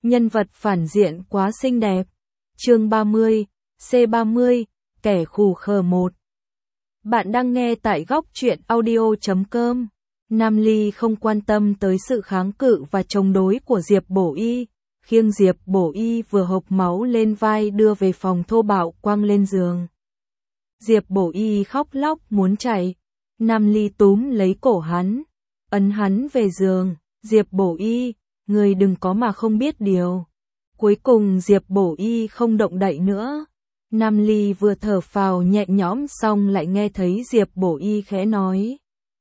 Nhân vật phản diện quá xinh đẹp. Chương 30, C30, kẻ khù khờ 1. Bạn đang nghe tại góc truyện audio.com. Nam Ly không quan tâm tới sự kháng cự và chống đối của Diệp Bổ Y, khiêng Diệp Bổ Y vừa hộc máu lên vai đưa về phòng thô bạo quăng lên giường. Diệp Bổ Y khóc lóc muốn chạy. Nam Ly túm lấy cổ hắn, ấn hắn về giường. Diệp Bổ Y, người đừng có mà không biết điều. Cuối cùng Diệp Bổ Y không động đậy nữa. Nam Ly vừa thở phào nhẹ nhõm xong lại nghe thấy Diệp Bổ Y khẽ nói.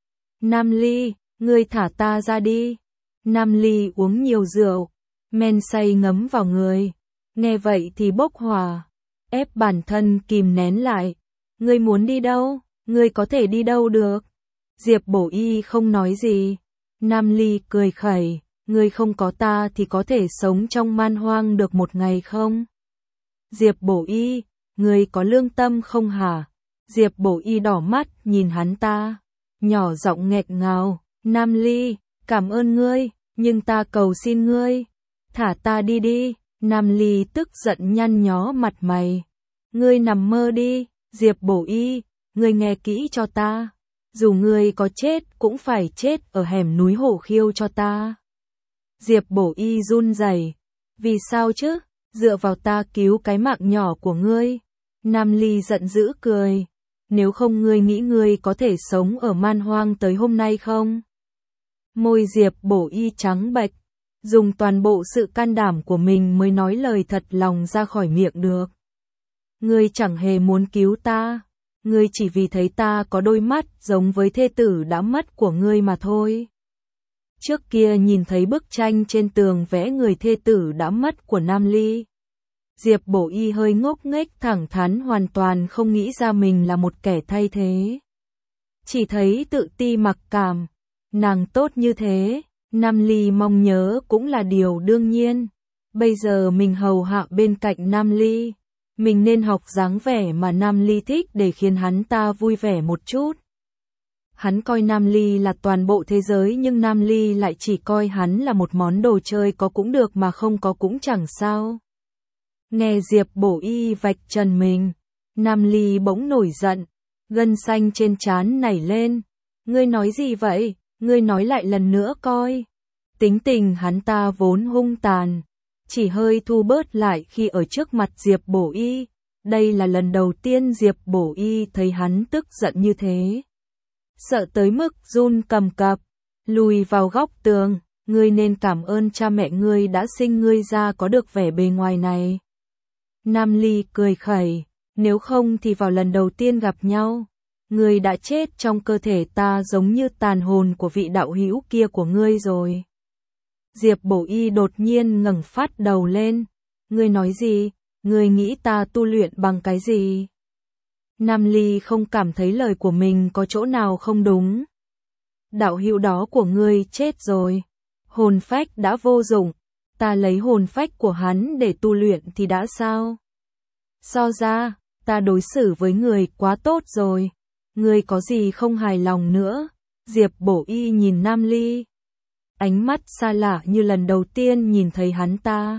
Nam Ly, ngươi thả ta ra đi. Nam Ly uống nhiều rượu, men say ngấm vào người. Nghe vậy thì bốc hỏa, ép bản thân kìm nén lại. Ngươi muốn đi đâu? Ngươi có thể đi đâu được? Diệp Bổ Y không nói gì. Nam Ly cười khẩy, ngươi không có ta thì có thể sống trong man hoang được một ngày không? Diệp Bổ Y, ngươi có lương tâm không hả? Diệp Bổ Y đỏ mắt nhìn hắn ta, nhỏ giọng nghẹn ngào, Nam Ly, cảm ơn ngươi, nhưng ta cầu xin ngươi, thả ta đi đi. Nam Ly tức giận nhăn nhó mặt mày, ngươi nằm mơ đi. Diệp Bổ Y, ngươi nghe kỹ cho ta, dù ngươi có chết cũng phải chết ở hẻm núi Hổ Khiêu cho ta. Diệp Bổ Y run rẩy, vì sao chứ? Dựa vào ta cứu cái mạng nhỏ của ngươi. Nam Ly giận dữ cười, nếu không ngươi nghĩ ngươi có thể sống ở man hoang tới hôm nay không? Môi Diệp Bổ Y trắng bệch, dùng toàn bộ sự can đảm của mình mới nói lời thật lòng ra khỏi miệng được. Ngươi chẳng hề muốn cứu ta, ngươi chỉ vì thấy ta có đôi mắt giống với thê tử đã mất của ngươi mà thôi. Trước kia nhìn thấy bức tranh trên tường vẽ người thê tử đã mất của Nam Ly, Diệp Bổ Y hơi ngốc nghếch thẳng thắn hoàn toàn không nghĩ ra mình là một kẻ thay thế. Chỉ thấy tự ti mặc cảm, nàng tốt như thế, Nam Ly mong nhớ cũng là điều đương nhiên. Bây giờ mình hầu hạ bên cạnh Nam Ly, mình nên học dáng vẻ mà Nam Ly thích để khiến hắn ta vui vẻ một chút. Hắn coi Nam Ly là toàn bộ thế giới nhưng Nam Ly lại chỉ coi hắn là một món đồ chơi, có cũng được mà không có cũng chẳng sao. Nghe Diệp Bổ Y vạch trần mình, Nam Ly bỗng nổi giận, gân xanh trên trán nảy lên. Ngươi nói gì vậy? Ngươi nói lại lần nữa coi. Tính tình hắn ta vốn hung tàn, chỉ hơi thu bớt lại khi ở trước mặt Diệp Bổ Y. Đây là lần đầu tiên Diệp Bổ Y thấy hắn tức giận như thế. Sợ tới mức run cầm cập, lùi vào góc tường. Ngươi nên cảm ơn cha mẹ ngươi đã sinh ngươi ra có được vẻ bề ngoài này. Nam Ly cười khẩy, nếu không thì vào lần đầu tiên gặp nhau, ngươi đã chết trong cơ thể ta giống như tàn hồn của vị đạo hữu kia của ngươi rồi. Diệp Bổ Y đột nhiên ngẩng phát đầu lên. Ngươi nói gì? Ngươi nghĩ ta tu luyện bằng cái gì? Nam Ly không cảm thấy lời của mình có chỗ nào không đúng. Đạo hữu đó của ngươi chết rồi. Hồn phách đã vô dụng. Ta lấy hồn phách của hắn để tu luyện thì đã sao? So ra, ta đối xử với người quá tốt rồi. Ngươi có gì không hài lòng nữa? Diệp Bổ Y nhìn Nam Ly, ánh mắt xa lạ như lần đầu tiên nhìn thấy hắn ta.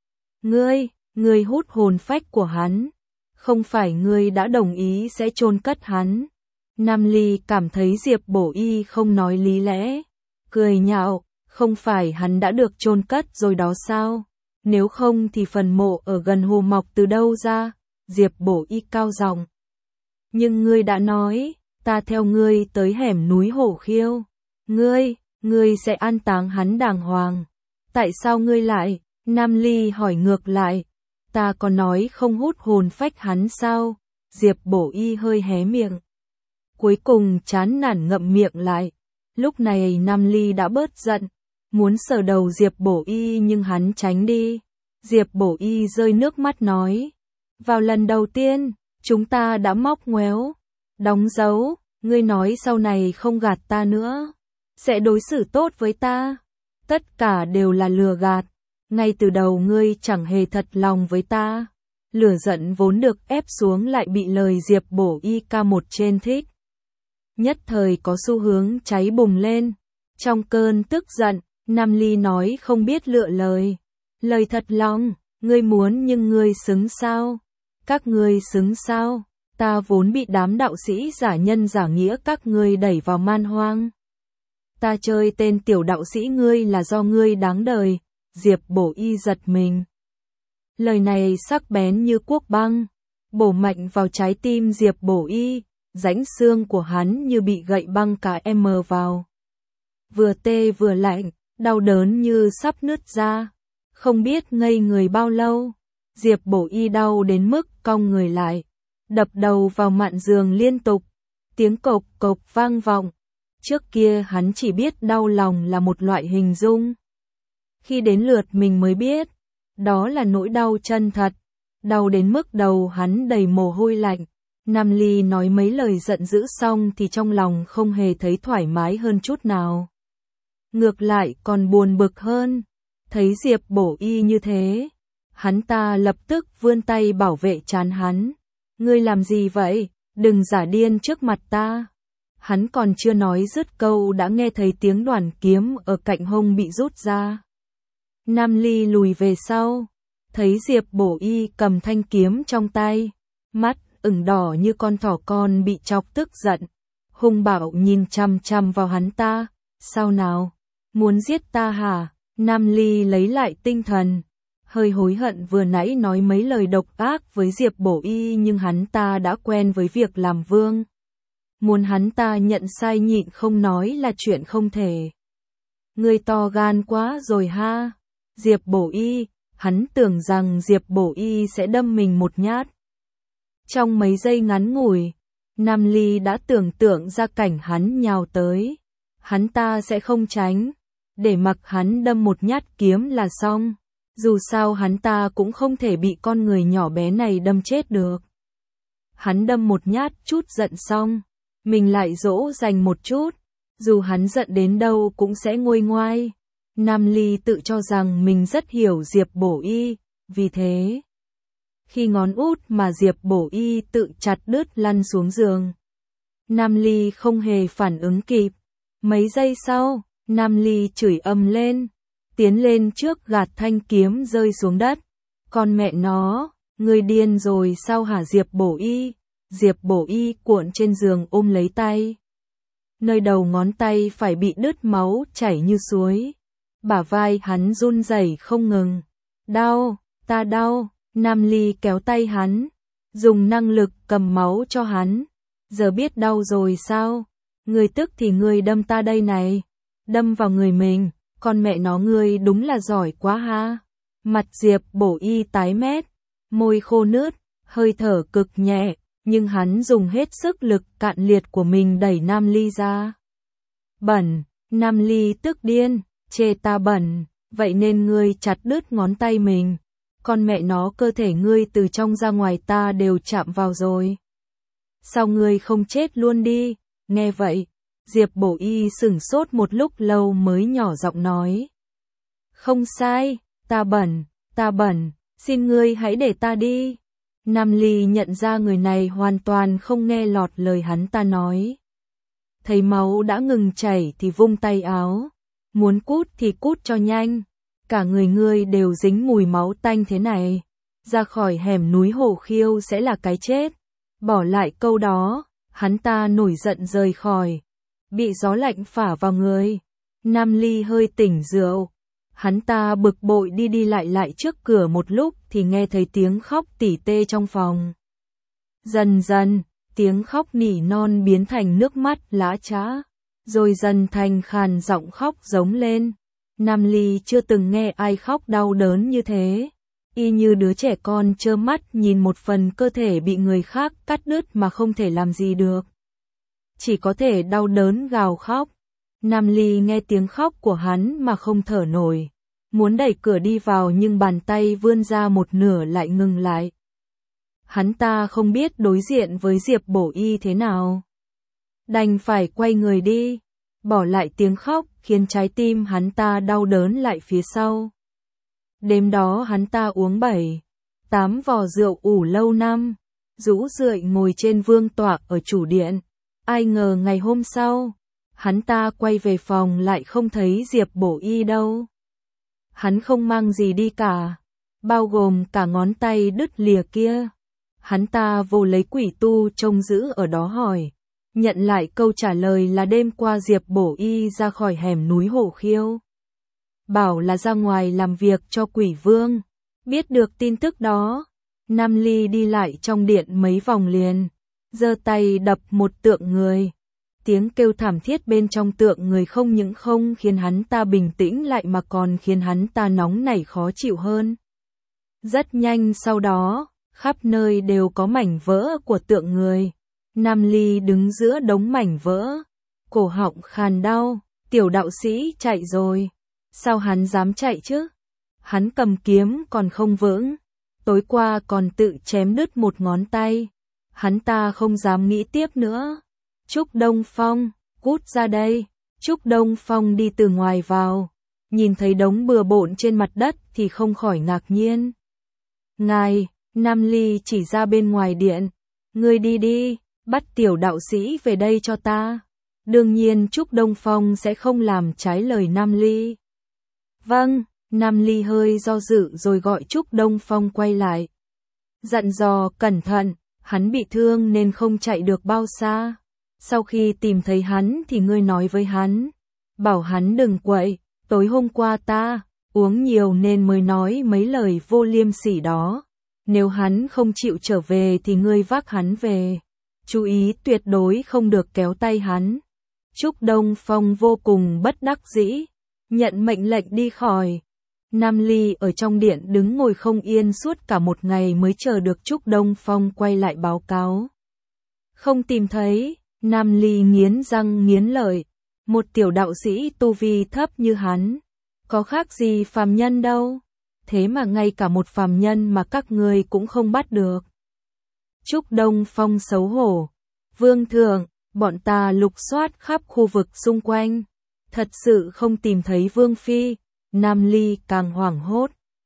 Ngươi hút hồn phách của hắn, không phải ngươi đã đồng ý sẽ chôn cất hắn? Nam Ly cảm thấy Diệp Bổ Y không nói lý lẽ, cười nhạo, không phải hắn đã được chôn cất rồi đó sao? Nếu không thì phần mộ ở gần hồ mọc từ đâu ra? Diệp Bổ Y cao giọng. Nhưng ngươi đã nói, ta theo ngươi tới hẻm núi Hổ Khiêu. Ngươi sẽ an táng hắn đàng hoàng. Tại sao ngươi lại? Nam Ly hỏi ngược lại. Ta có nói không hút hồn phách hắn sao? Diệp Bổ Y hơi hé miệng, cuối cùng chán nản ngậm miệng lại. Lúc này Nam Ly đã bớt giận, muốn sờ đầu Diệp Bổ Y nhưng hắn tránh đi. Diệp Bổ Y rơi nước mắt nói, vào lần đầu tiên, chúng ta đã móc ngoéo, đóng dấu, ngươi nói sau này không gạt ta nữa, sẽ đối xử tốt với ta. Tất cả đều là lừa gạt, ngay từ đầu ngươi chẳng hề thật lòng với ta. Lửa giận vốn được ép xuống lại bị lời Diệp Bổ Y ca một trên thích. Nhất thời có xu hướng cháy bùng lên. Trong cơn tức giận, Nam Ly nói không biết lựa lời. Lời thật lòng, ngươi muốn nhưng ngươi xứng sao? Các ngươi xứng sao? Ta vốn bị đám đạo sĩ giả nhân giả nghĩa các ngươi đẩy vào man hoang. Ta chơi tên tiểu đạo sĩ ngươi là do ngươi đáng đời. Diệp Bổ Y giật mình. Lời này sắc bén như cuốc băng, bổ mạnh vào trái tim Diệp Bổ Y, rãnh xương của hắn như bị gậy băng cả vào. Vừa tê vừa lạnh, đau đớn như sắp nứt ra. Không biết ngây người bao lâu, Diệp Bổ Y đau đến mức cong người lại, đập đầu vào mạn giường liên tục, tiếng cộc cộc vang vọng. Trước kia hắn chỉ biết đau lòng là một loại hình dung. Khi đến lượt mình mới biết, đó là nỗi đau chân thật, đau đến mức đầu hắn đầy mồ hôi lạnh. Nam Ly nói mấy lời giận dữ xong thì trong lòng không hề thấy thoải mái hơn chút nào. Ngược lại còn buồn bực hơn, thấy Diệp Bổ Y như thế, hắn ta lập tức vươn tay bảo vệ trán hắn. Ngươi làm gì vậy? Đừng giả điên trước mặt ta. Hắn còn chưa nói dứt câu đã nghe thấy tiếng đoàn kiếm ở cạnh hông bị rút ra. Nam Ly lùi về sau, thấy Diệp Bổ Y cầm thanh kiếm trong tay, mắt ửng đỏ như con thỏ con bị chọc tức giận, hung bạo nhìn chằm chằm vào hắn ta. Sao nào? Muốn giết ta hả? Nam Ly lấy lại tinh thần, hơi hối hận vừa nãy nói mấy lời độc ác với Diệp Bổ Y, nhưng hắn ta đã quen với việc làm vương. Muốn hắn ta nhận sai nhịn không nói là chuyện không thể. Ngươi to gan quá rồi ha. Diệp Bổ Y, hắn tưởng rằng Diệp Bổ Y sẽ đâm mình một nhát. Trong mấy giây ngắn ngủi, Nam Ly đã tưởng tượng ra cảnh hắn nhào tới. Hắn ta sẽ không tránh, để mặc hắn đâm một nhát kiếm là xong. Dù sao hắn ta cũng không thể bị con người nhỏ bé này đâm chết được. Hắn đâm một nhát chút giận xong, mình lại dỗ dành một chút, dù hắn giận đến đâu cũng sẽ nguôi ngoai. Nam Ly tự cho rằng mình rất hiểu Diệp Bổ Y, vì thế, khi ngón út mà Diệp Bổ Y tự chặt đứt lăn xuống giường, Nam Ly không hề phản ứng kịp. Mấy giây sau, Nam Ly chửi ầm lên, tiến lên trước gạt thanh kiếm rơi xuống đất. Con mẹ nó, ngươi điên rồi sao hả Diệp Bổ Y? Diệp Bổ Y cuộn trên giường ôm lấy tay. Nơi đầu ngón tay phải bị đứt máu chảy như suối. Bả vai hắn run rẩy không ngừng. Đau, ta đau. Nam Ly kéo tay hắn, dùng năng lực cầm máu cho hắn. Giờ biết đau rồi sao? Ngươi tức thì ngươi đâm ta đây này. Đâm vào người mình, con mẹ nó ngươi đúng là giỏi quá ha. Mặt Diệp Bổ Y tái mét, môi khô nướt, hơi thở cực nhẹ, nhưng hắn dùng hết sức lực cạn liệt của mình đẩy Nam Ly ra. Bẩn, Nam Ly tức điên, chê ta bẩn, vậy nên ngươi chặt đứt ngón tay mình. Con mẹ nó cơ thể ngươi từ trong ra ngoài ta đều chạm vào rồi. Sao ngươi không chết luôn đi? Nghe vậy, Diệp Bổ Y sửng sốt một lúc lâu mới nhỏ giọng nói. Không sai, ta bẩn, xin ngươi hãy để ta đi. Nam Ly nhận ra người này hoàn toàn không nghe lọt lời hắn ta nói. Thấy máu đã ngừng chảy thì vung tay áo. Muốn cút thì cút cho nhanh. Cả người ngươi đều dính mùi máu tanh thế này. Ra khỏi hẻm núi Hổ Khiêu sẽ là cái chết. Bỏ lại câu đó, hắn ta nổi giận rời khỏi. Bị gió lạnh phả vào người. Nam Ly hơi tỉnh rượu. Hắn ta bực bội đi đi lại trước cửa một lúc thì nghe thấy tiếng khóc tỉ tê trong phòng. Dần dần, tiếng khóc nỉ non biến thành nước mắt lã chã, rồi dần thành khàn giọng khóc giống lên. Nam Ly chưa từng nghe ai khóc đau đớn như thế. Y như đứa trẻ con trơ mắt nhìn một phần cơ thể bị người khác cắt đứt mà không thể làm gì được. Chỉ có thể đau đớn gào khóc. Nam Ly nghe tiếng khóc của hắn mà không thở nổi. Muốn đẩy cửa đi vào nhưng bàn tay vươn ra một nửa lại ngừng lại. Hắn ta không biết đối diện với Diệp Bổ Y thế nào. Đành phải quay người đi, bỏ lại tiếng khóc khiến trái tim hắn ta đau đớn lại phía sau. Đêm đó hắn ta uống 7-8 vò rượu ủ lâu năm, rũ rượi ngồi trên vương tọa ở chủ điện. Ai ngờ ngày hôm sau, hắn ta quay về phòng lại không thấy Diệp Bổ Y đâu. Hắn không mang gì đi cả, bao gồm cả ngón tay đứt lìa kia. Hắn ta vô lấy quỷ tu trông giữ ở đó hỏi. Nhận lại câu trả lời là đêm qua Diệp Bổ Y ra khỏi hẻm núi Hổ Khiêu. Bảo là ra ngoài làm việc cho quỷ vương. Biết được tin tức đó, Nam Ly đi lại trong điện mấy vòng liền, giơ tay đập một tượng người. Tiếng kêu thảm thiết bên trong tượng người không những không khiến hắn ta bình tĩnh lại mà còn khiến hắn ta nóng nảy khó chịu hơn. Rất nhanh sau đó, khắp nơi đều có mảnh vỡ của tượng người. Nam Ly đứng giữa đống mảnh vỡ, cổ họng khàn đau, tiểu đạo sĩ chạy rồi. Sao hắn dám chạy chứ? Hắn cầm kiếm còn không vững, tối qua còn tự chém đứt một ngón tay. Hắn ta không dám nghĩ tiếp nữa. Trúc Đông Phong, cút ra đây. Trúc Đông Phong đi từ ngoài vào, nhìn thấy đống bừa bộn trên mặt đất thì không khỏi ngạc nhiên. Ngài, Nam Ly chỉ ra bên ngoài điện. Ngươi đi đi, bắt tiểu đạo sĩ về đây cho ta. Đương nhiên Trúc Đông Phong sẽ không làm trái lời Nam Ly. Vâng, Nam Ly hơi do dự rồi gọi Trúc Đông Phong quay lại. Dặn dò cẩn thận, hắn bị thương nên không chạy được bao xa. Sau khi tìm thấy hắn thì ngươi nói với hắn, bảo hắn đừng quậy, tối hôm qua ta uống nhiều nên mới nói mấy lời vô liêm sỉ đó. Nếu hắn không chịu trở về thì ngươi vác hắn về. Chú ý tuyệt đối không được kéo tay hắn. Trúc Đông Phong vô cùng bất đắc dĩ, nhận mệnh lệnh đi khỏi. Nam Ly ở trong điện đứng ngồi không yên suốt cả một ngày mới chờ được Trúc Đông Phong quay lại báo cáo. Không tìm thấy, Nam Ly nghiến răng nghiến lợi. Một tiểu đạo sĩ tu vi thấp như hắn, có khác gì phàm nhân đâu. Thế mà ngay cả một phàm nhân mà các ngươi cũng không bắt được. Trúc Đông Phong xấu hổ. Vương thượng, bọn ta lục soát khắp khu vực xung quanh, thật sự không tìm thấy Vương Phi. Nam Ly càng hoảng hốt.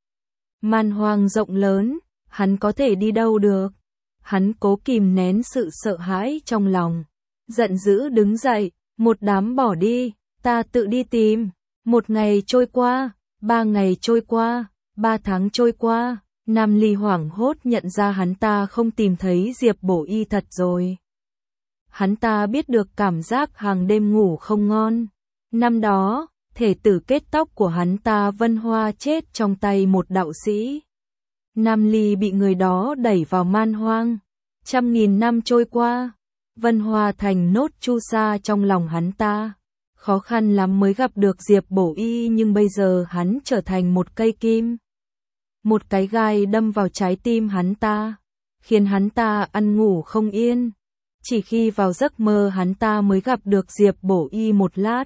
Man hoang rộng lớn, hắn có thể đi đâu được. Hắn cố kìm nén sự sợ hãi trong lòng, giận dữ đứng dậy. Một đám bỏ đi, ta tự đi tìm. 1 ngày trôi qua, 3 ngày trôi qua, 3 tháng trôi qua. Nam Ly hoảng hốt nhận ra hắn ta không tìm thấy Diệp Bổ Y thật rồi. Hắn ta biết được cảm giác hàng đêm ngủ không ngon. Năm đó, thể tử kết tóc của hắn ta Vân Hoa chết trong tay một đạo sĩ. Nam Ly bị người đó đẩy vào man hoang. 100.000 năm trôi qua, Vân Hoa thành nốt chu sa trong lòng hắn ta. Khó khăn lắm mới gặp được Diệp Bổ Y nhưng bây giờ hắn trở thành một cây kim. Một cái gai đâm vào trái tim hắn ta, khiến hắn ta ăn ngủ không yên. Chỉ khi vào giấc mơ hắn ta mới gặp được Diệp Bổ Y một lát.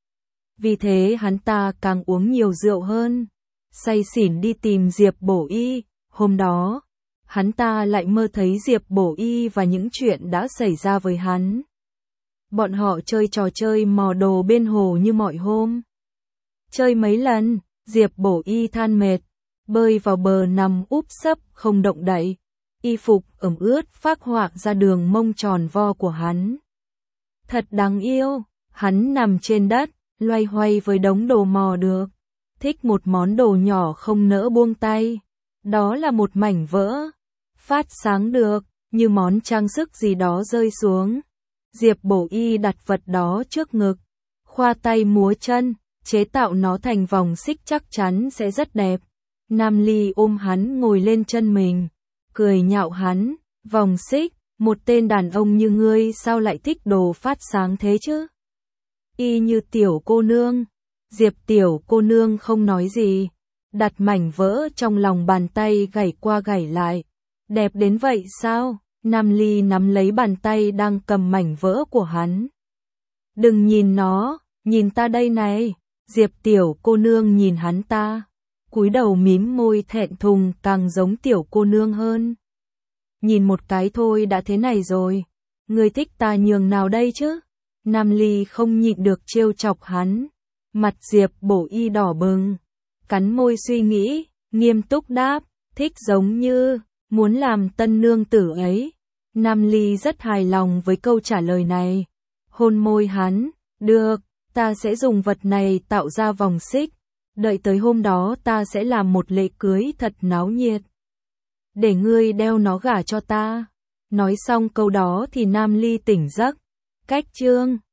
Vì thế hắn ta càng uống nhiều rượu hơn, say xỉn đi tìm Diệp Bổ Y. Hôm đó, hắn ta lại mơ thấy Diệp Bổ Y và những chuyện đã xảy ra với hắn. Bọn họ chơi trò chơi mò đồ bên hồ như mọi hôm. Chơi mấy lần, Diệp Bổ Y than mệt, bơi vào bờ nằm úp sấp không động đậy. Y phục ẩm ướt phác họa ra đường mông tròn vo của hắn. Thật đáng yêu, hắn nằm trên đất, loay hoay với đống đồ mò được. Thích một món đồ nhỏ không nỡ buông tay. Đó là một mảnh vỡ, phát sáng được, như món trang sức gì đó rơi xuống. Diệp Bổ Y đặt vật đó trước ngực, khoa tay múa chân, chế tạo nó thành vòng xích chắc chắn sẽ rất đẹp. Nam Ly ôm hắn ngồi lên chân mình, cười nhạo hắn, vòng xích, một tên đàn ông như ngươi sao lại thích đồ phát sáng thế chứ? Y như tiểu cô nương. Diệp tiểu cô nương không nói gì, đặt mảnh vỡ trong lòng bàn tay gảy qua gảy lại. Đẹp đến vậy sao? Nam Ly nắm lấy bàn tay đang cầm mảnh vỡ của hắn. Đừng nhìn nó, nhìn ta đây này. Diệp tiểu cô nương nhìn hắn ta, cúi đầu mím môi thẹn thùng, càng giống tiểu cô nương hơn. Nhìn một cái thôi đã thế này rồi, ngươi thích ta nhường nào đây chứ? Nam Ly không nhịn được trêu chọc hắn. Mặt Diệp Bổ Y đỏ bừng, cắn môi suy nghĩ, nghiêm túc đáp, thích giống như muốn làm tân nương tử ấy. Nam Ly rất hài lòng với câu trả lời này, hôn môi hắn, được, ta sẽ dùng vật này tạo ra vòng xích, Đợi tới hôm đó ta sẽ làm một lễ cưới thật náo nhiệt. Để ngươi đeo nó gả cho ta. Nói xong câu đó thì Nam Ly tỉnh giấc. Cách chương